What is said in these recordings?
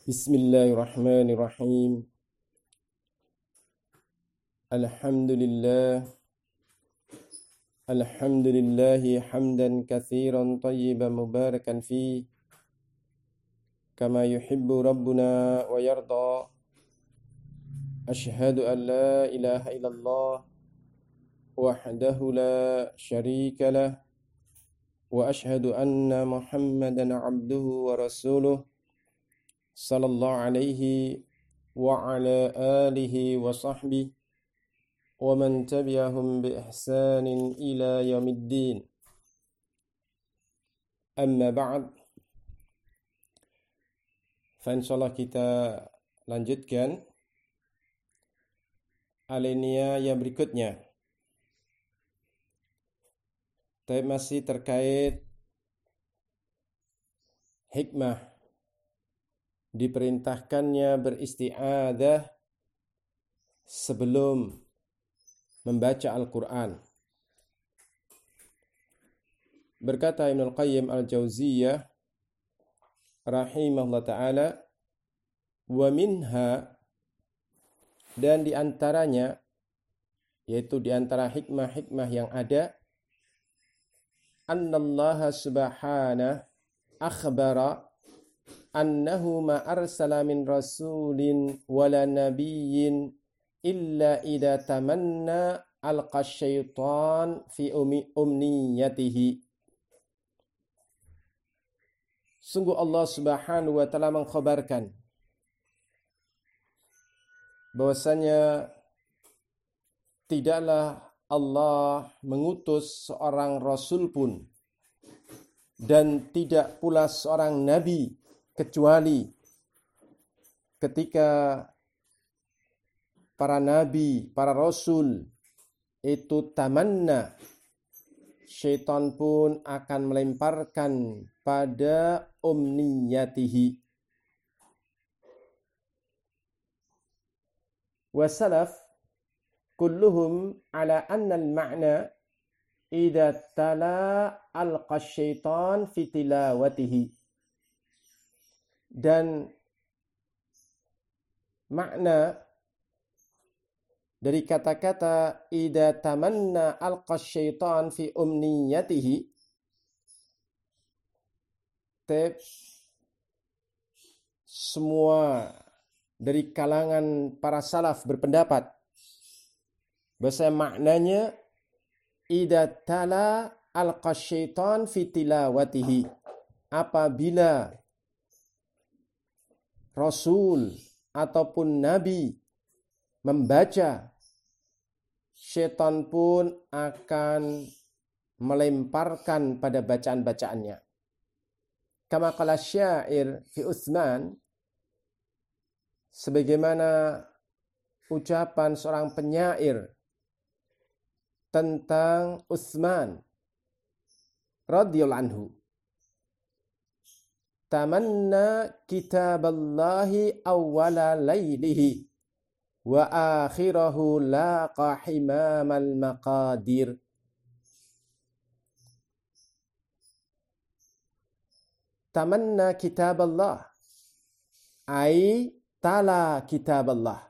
Bismillahirrahmanirrahim. Alhamdulillah. Alhamdulillahi hamdan katsiran tayyiban mubarakan fi kama yuhibbu rabbuna wa yarda. Ashhadu an la ilaha illallah wahdahu la syarika lah wa ashhadu anna Muhammadan abduhu wa rasuluh sallallahu alaihi wa ala alihi wa sahbihi wa man tabi'ahum bi ihsanin ila yaumiddin. Amma ba'd. Fa insyaallah kita lanjutkan alinea yang berikutnya. Tapi masih terkait hikmah diperintahkannya beristi'adzah sebelum membaca Al-Quran. Berkata Ibnul Qayyim Al-Jauziyah rahimahullah ta'ala, wa minha, dan diantaranya, yaitu diantara hikmah-hikmah yang ada, annallaha subhanahu akhbara annahu ma arsala min rasulin wala nabiyyin illa idza tamanna alqa syaitan fi umniyatihi. Sungguh Allah Subhanahu wa taala mengkhabarkan bahwasanya tidaklah Allah mengutus seorang rasul pun dan tidak pula seorang nabi kecuali ketika para nabi, para rasul itu tamanna, syaitan pun akan melemparkan pada umniyatihi. Wasalaf kulluhum ala anna al-ma'na idza tala alqa syaitan fi tilawatihi. Dan makna dari kata-kata idza tamanna alqa syaitan fi umniyatihi, semua dari kalangan para salaf berpendapat bahasa maknanya idza tala alqa syaitan fi tilawatihi, apabila Rasul ataupun Nabi membaca, syaitan pun akan melemparkan pada bacaan-bacaannya. Kama qala syair fi Utsman, sebagaimana ucapan seorang penyair tentang Utsman radhiyallahu anhu. Tamanna kitaballahi awwala laylihi wa akhirahu laqa himamal maqadir. Tamanna kitaballah ai tala kitaballah,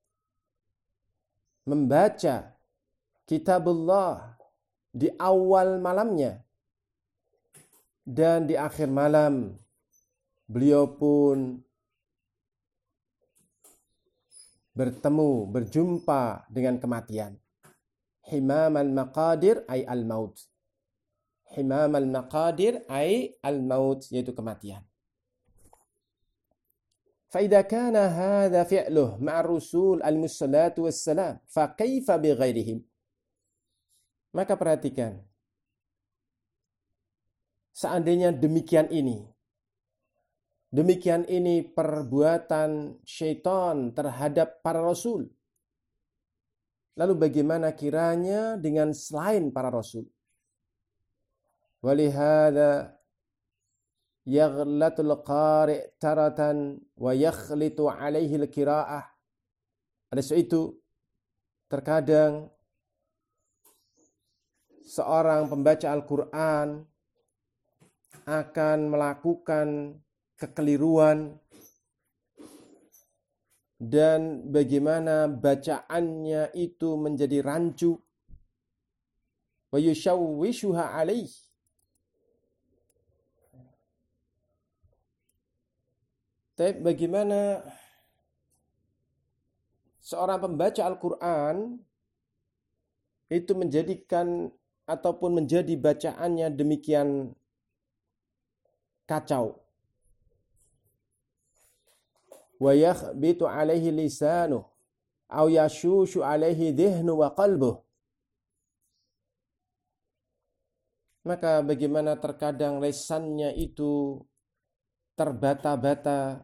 membaca kitabullah di awal malamnya dan di akhir malam beliau pun berjumpa dengan kematian. Himam al-maqadir ay al-maut. Himam al-maqadir ay al-maut, yaitu kematian. فإذا كان هذا فعله مع الرسول المصلاة والسلام فكيف بغيرهم. Maka perhatikan, seandainya demikian ini perbuatan syaitan terhadap para rasul, lalu bagaimana kiranya dengan selain para rasul? Walihada yaghlatul qari' taratan wa yakhlitu alaihi al-qira'ah. Oleh sebab itu, terkadang seorang pembaca Al-Quran akan melakukan kekeliruan dan bagaimana bacaannya itu menjadi rancu, wa yushawwishuha alaih, tapi bagaimana seorang pembaca Al-Quran itu menjadikan ataupun menjadi bacaannya demikian kacau. Wa yakhbitu alaihi lisanuh aw yashushu alaihi dhihnu wa qalbuh. Maka bagaimana terkadang lisannya itu terbata-bata,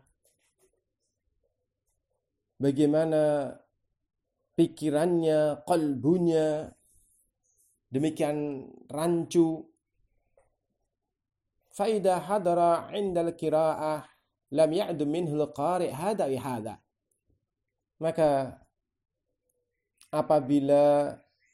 bagaimana pikirannya, qalbunya demikian rancu. Faida hadara indal qiraah lam ya'dum minhu al-qari' hada wa hada. Maka apabila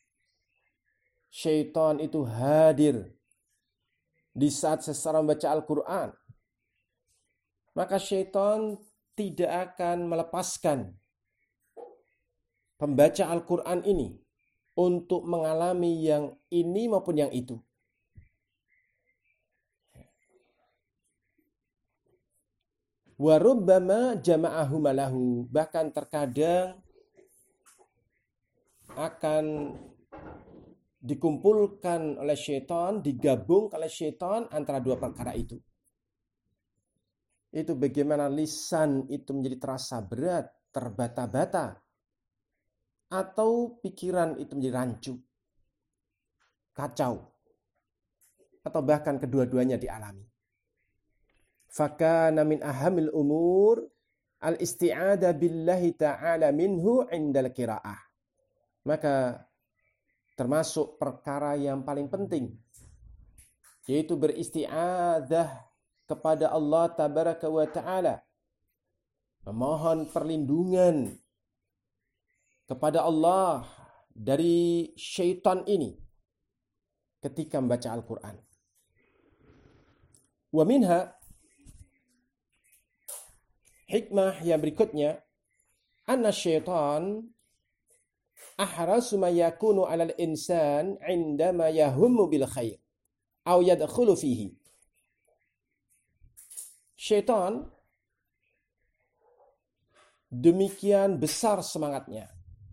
syaitan itu hadir di saat seseorang membaca Al-Quran, maka syaitan tidak akan melepaskan pembaca Al-Quran ini untuk mengalami yang ini maupun yang itu. Wa rubbama jama'ahuma lahu, bahkan terkadang akan dikumpulkan oleh syaitan, digabung oleh syaitan antara dua perkara itu. Itu bagaimana lisan itu menjadi terasa berat, terbata-bata, atau pikiran itu menjadi rancu, kacau, atau bahkan kedua-duanya dialami. Fakana min ahamil umur al-isti'adah billahi ta'ala minhu indal qiraah. Maka termasuk perkara yang paling penting, yaitu beristi'adzah kepada Allah tabaraka wa ta'ala, memohon perlindungan kepada Allah dari syaitan ini ketika membaca Al-Quran. Wa minha, hikmah yang berikutnya, anna syaitan ahrasu ma yakunu 'alal insan 'indama yahummu bil khair aw yadkhulu fihi. Syaitan demikian besar semangatnya,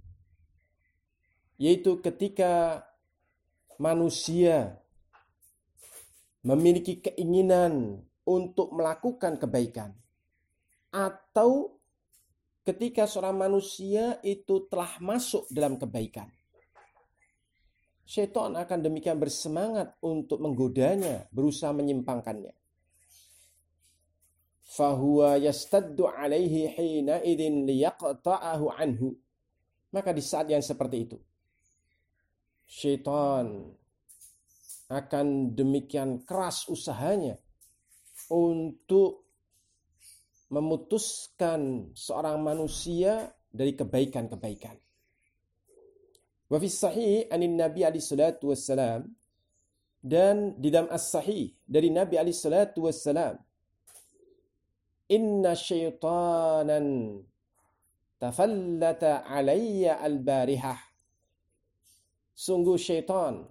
yaitu ketika manusia memiliki keinginan untuk melakukan kebaikan, atau ketika seorang manusia itu telah masuk dalam kebaikan, syaitan akan demikian bersemangat untuk menggodanya, berusaha menyimpangkannya. Fahuwa yastaddu alaihi hina idin liyaqta'ahu anhu. Maka di saat yang seperti itu, syaitan akan demikian keras usahanya untuk memutuskan seorang manusia dari kebaikan-kebaikan. Wa fi sahih anin Nabi alaihi salatu wassalam, dan di dalam as-sahih dari Nabi alaihi salatu wassalam, inna syaitanan tafallata alayya al-barihah. Sungguh syaitan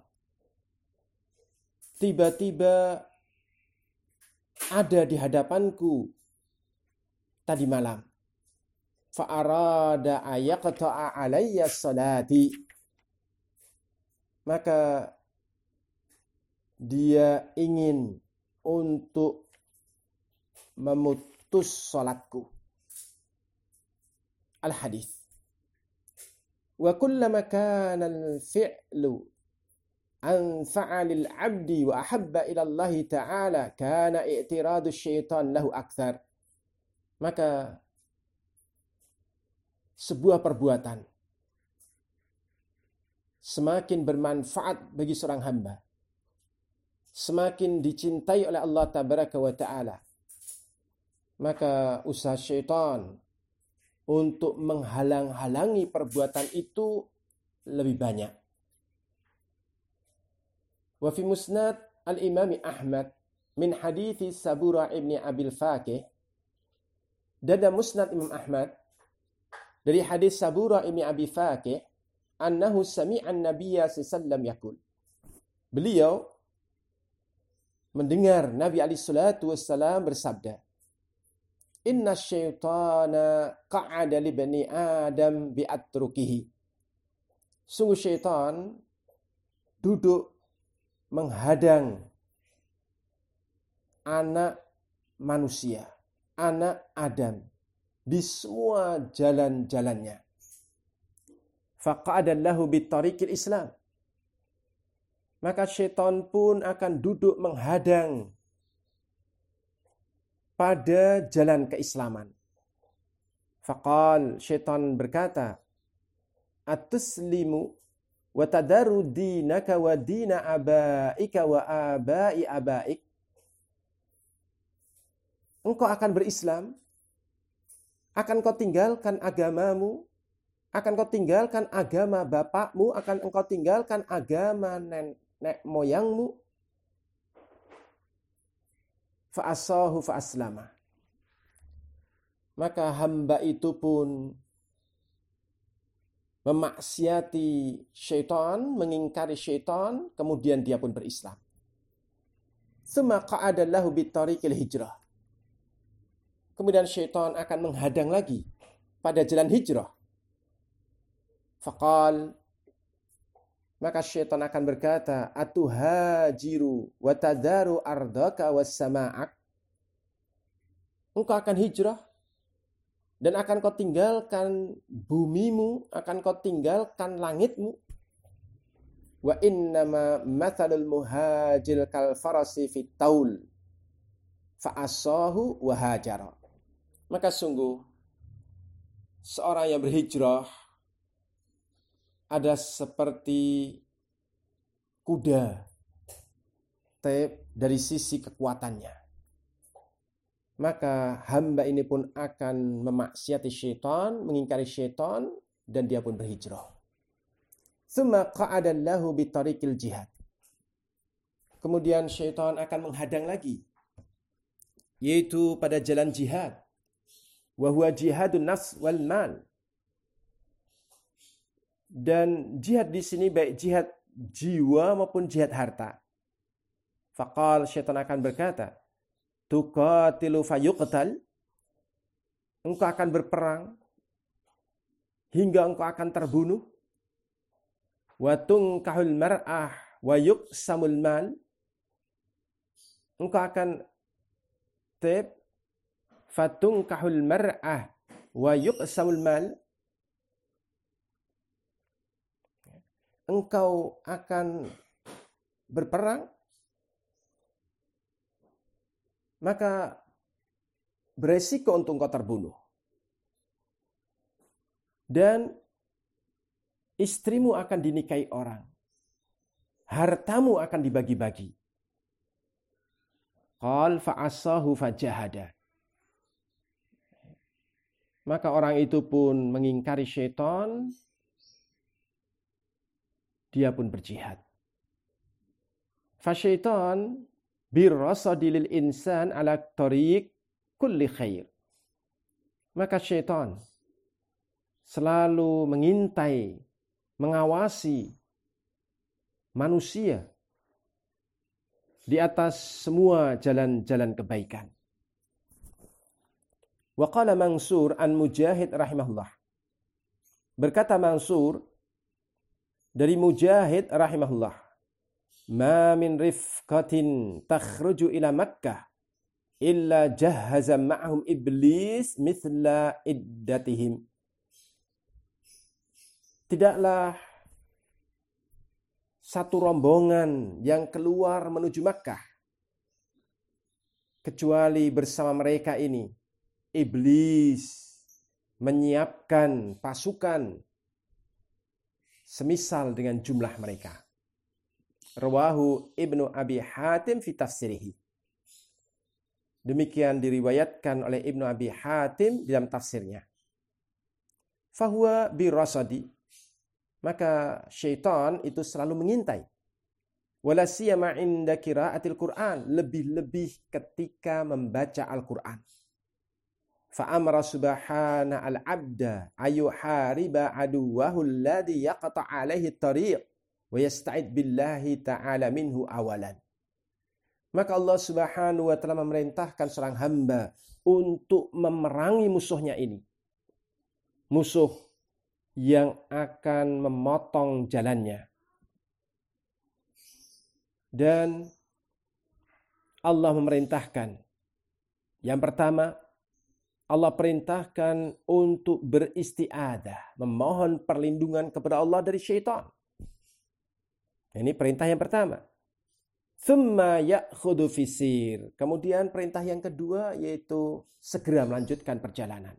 tiba-tiba ada di hadapanku tadi malam. Fa'arada ayaqta'a alayya salati. Maka dia ingin untuk memutus salatku. Al-hadis. Wa kullama kana al-fi'lu anfa'a lil 'abdi wa ahabba ila Allah ta'ala kana i'tiradu syaitan lahu akthar. Maka sebuah perbuatan semakin bermanfaat bagi seorang hamba, semakin dicintai oleh Allah tabaraka wa ta'ala, maka usaha syaitan untuk menghalang-halangi perbuatan itu lebih banyak. Wa fi musnad al-Imam Ahmad min hadithi Sabura ibni Abil Faqih, dan musnad Imam Ahmad dari hadis Sabura ibn Abi Faqih annahu sami'an nabiyya sallallahu yaqul. Beliau mendengar Nabi alaihi salatu wassalam bersabda, "Inna syaitana qa'ada li bani Adam bi'atrukihi." Sungguh syaitan duduk menghadang anak manusia, anak Adam, di semua jalan-jalannya. Faqa'adallahu bitariqil Islam. Maka syaitan pun akan duduk menghadang pada jalan keislaman. Faqal, syaitan berkata, "Atuslimu wa tadaru dinaka wa dina abaika wa abai abaik." Engkau akan berislam, akan kau tinggalkan agamamu, akan kau tinggalkan agama bapakmu, akan engkau tinggalkan agama nenek moyangmu. Fa'asahu fa'aslama. Maka hamba itu pun memaksiati syaitan, mengingkari syaitan, kemudian dia pun berislam. Tsumma qa'adallahu bitariqil hijrah. Kemudian syaitan akan menghadang lagi pada jalan hijrah. Faqal, maka syaitan akan berkata, "Atuhajiru wa tadaru ardaka was sama'ak." Engkau akan hijrah dan akan kau tinggalkan bumimu, akan kau tinggalkan langitmu. Wa innama mathalul muhajir kal farasi fit taul fa asahu wa hajara. Maka sungguh seorang yang berhijrah ada seperti kuda dari sisi kekuatannya. Maka hamba ini pun akan memaksiati syaitan, mengingkari syaitan, dan dia pun berhijrah. Tsumma qa'adallahu bitariqil jihad. Kemudian syaitan akan menghadang lagi, yaitu pada jalan jihad. Wa huwa jihadun nafs wal mal. Dan jihad di sini baik jihad jiwa maupun jihad harta. Faqal, syaitan akan berkata, "Tuqatilu fayuqtal." Engkau akan berperang hingga engkau akan terbunuh. Wa tunkahul mar'ah wa yuqsamul mal. Engkau akan fatunkahul mar'ah wa yuqsamul mal. Engkau akan berperang, maka beresiko untuk engkau terbunuh. Dan istrimu akan dinikahi orang. Hartamu akan dibagi-bagi. Qal fa'asahu fajahada. Maka orang itu pun mengingkari syaitan, dia pun berjihad. Fasyaitan birrasadi lil insan ala tariq kulli khair. Maka syaitan selalu mengintai, mengawasi manusia di atas semua jalan-jalan kebaikan. Wa qala Mansur an Mujahid rahimahullah. Berkata Mansur dari Mujahid rahimahullah, "Ma min rifqatin takhruju ila Makkah illa jahaza ma'ahum iblis mithla iddatihim." Tidaklah satu rombongan yang keluar menuju Makkah kecuali bersama mereka ini iblis menyiapkan pasukan semisal dengan jumlah mereka. Rawahu Ibnu Abi Hatim fi tafsirihi. Demikian diriwayatkan oleh Ibnu Abi Hatim dalam tafsirnya. Fahuwa birasadi. Maka syaitan itu selalu mengintai. Wala siyama inda qiraatil Qur'an, lebih-lebih ketika membaca Al-Qur'an. Fa'amara subhana al-abda ayuhariba aduwahu alladhi yaqta' alaihi tariq wa yasta'id billahi ta'ala minhu awalan. Maka Allah Subhanahu wa taala memerintahkan seorang hamba untuk memerangi musuhnya ini. Musuh yang akan memotong jalannya. Dan Allah memerintahkan. Yang pertama, Allah perintahkan untuk beristi'adah, memohon perlindungan kepada Allah dari syaitan. Ini perintah yang pertama. Tsumma ya'khudhu fisir. Kemudian perintah yang kedua yaitu segera melanjutkan perjalanan.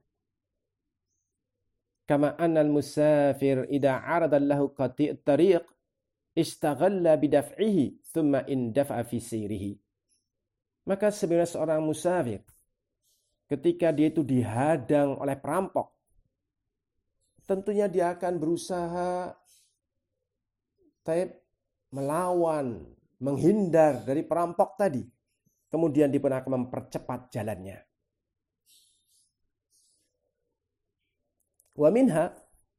Kama annal musafir idza 'arada lahu qati' tariq istaghalla bidaf'ihi tsumma indafa fi sirihi. Maka sebenarnya seorang musafir ketika dia itu dihadang oleh perampok, tentunya dia akan berusaha melawan, menghindar dari perampok tadi. Kemudian dia pun akan mempercepat jalannya. Wa minha,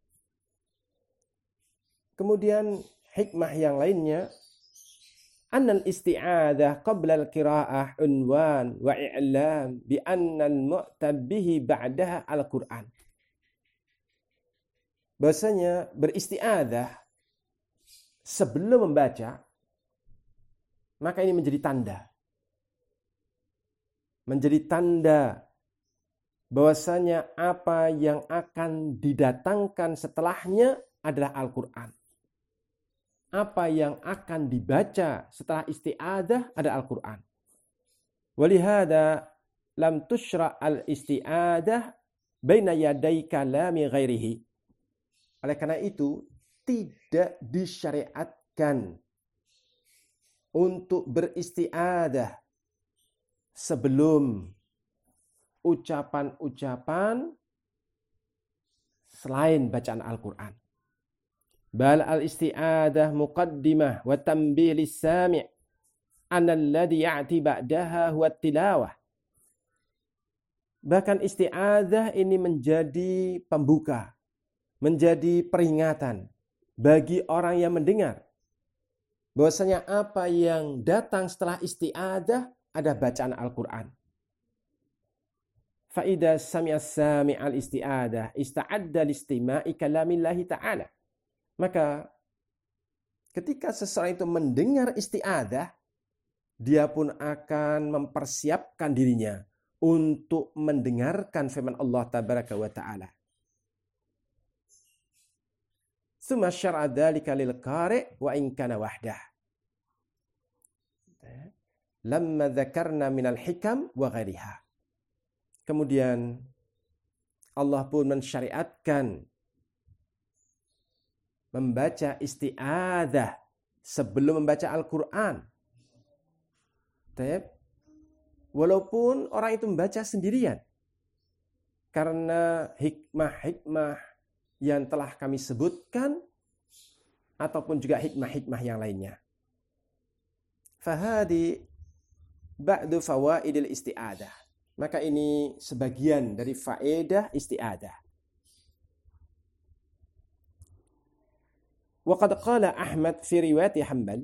kemudian hikmah yang lainnya, annal isti'adah qabla al-qira'ah unwan wa i'lam bi anna al-mu'tabbihi ba'daha al-Qur'an. Bahasanya beristi'adah sebelum membaca, maka ini menjadi tanda. Menjadi tanda bahwasanya apa yang akan didatangkan setelahnya adalah Al-Quran. Apa yang akan dibaca setelah isti'adah adalah Al-Quran. Walihada lam tushra' al-isti'adah baina yaday kalami ghairihi. Oleh karena itu, tidak disyariatkan untuk beristi'adah sebelum ucapan-ucapan selain bacaan Al-Quran. Bal al-isti'adah muqaddimah wa tanbih lis-sami' anna alladhi ya'ti ba'daha huwa tilawah. Bahkan isti'adah ini menjadi pembuka, menjadi peringatan bagi orang yang mendengar bahwasanya apa yang datang setelah isti'adah ada bacaan Al-Quran. Fa'idha sami'a sami' al-isti'adah ista'adda listima'i kalamillahi ta'ala. Maka ketika seseorang itu mendengar isti'adah, dia pun akan mempersiapkan dirinya untuk mendengarkan firman Allah tabaraka wa ta'ala. Tsumma syar'a dzalika lil qari' wa in kana wahdah. Lamma dzakarna minal hikam wa ghairiha. Kemudian Allah pun mensyariatkan membaca isti'adah sebelum membaca Al-Quran. Walaupun orang itu membaca sendirian. Karena hikmah-hikmah yang telah kami sebutkan ataupun juga hikmah-hikmah yang lainnya. Fahadi ba'du fawaidil isti'adah. Maka ini sebagian dari faedah isti'adah. Wa qad qala Ahmad fi riwayat Hanbal.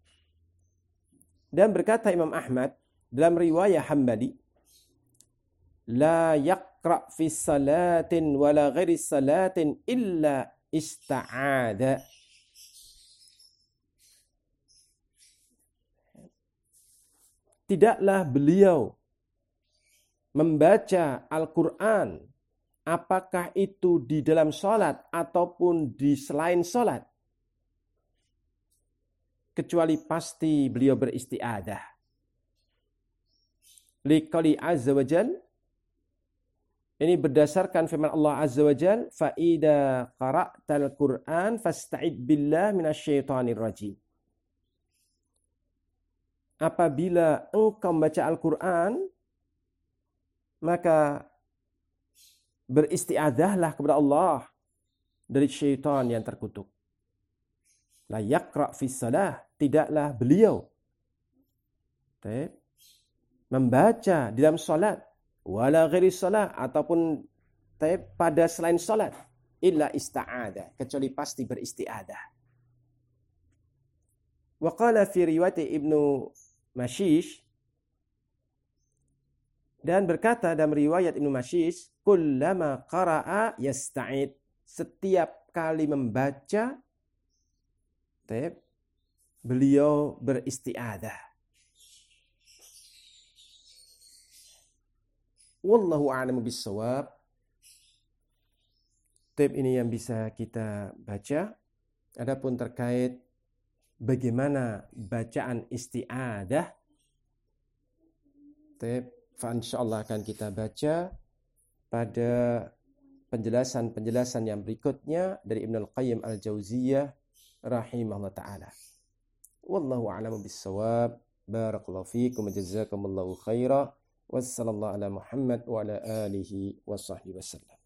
Dan berkata Imam Ahmad dalam riwayat Hanbali, la yaqra fi salatin wala ghairi salatin illa ista'ada. Tidaklah beliau membaca Al-Quran, apakah itu di dalam salat ataupun di selain salat, kecuali pasti beliau beristi'adah. Liqali azza wa jal, ini berdasarkan firman Allah azza wa jal, fa idza qara'tal Qur'an fasta'id billah minasyaitonir rajim. Apabila engkau membaca Al-Quran, maka beristi'adahlah kepada Allah dari syaitan yang terkutuk. La yaqra' fi salah, tidaklah beliau membaca di dalam salat, wala ghairi shalah, ataupun pada selain salat, illa ista'adah, kecuali pasti beristi'adah. Wa qala fi riwayat Ibnu Mashish, dan berkata dalam riwayat Ibnu Mashish, kullama qara'a yasta'id, setiap kali membaca beliau beristi'adah. Wallahu a'lamu bissawab. Ini yang bisa kita baca. Adapun terkait bagaimana bacaan isti'adah, insyaallah akan kita baca pada penjelasan-penjelasan yang berikutnya dari Ibnu Al-Qayyim Al-Jauziyah rahimahullah ta'ala. Wallahu a'lamu bissawab. Barakallahu fiikum wa jazakumullahu khaira. Wassallallahu ala Muhammad wa ala alihi wa sahbihi wasallam.